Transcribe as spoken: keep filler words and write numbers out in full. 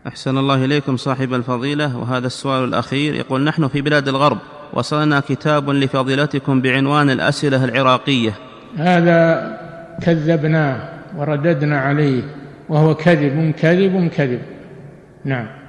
أحسن الله إليكم صاحب الفضيلة. وهذا السؤال الأخير يقول: نحن في بلاد الغرب وصلنا كتاب لفضيلتكم بعنوان الأسئلة العراقية. هذا كذبناه ورددنا عليه، وهو كذب كذب كذب. نعم.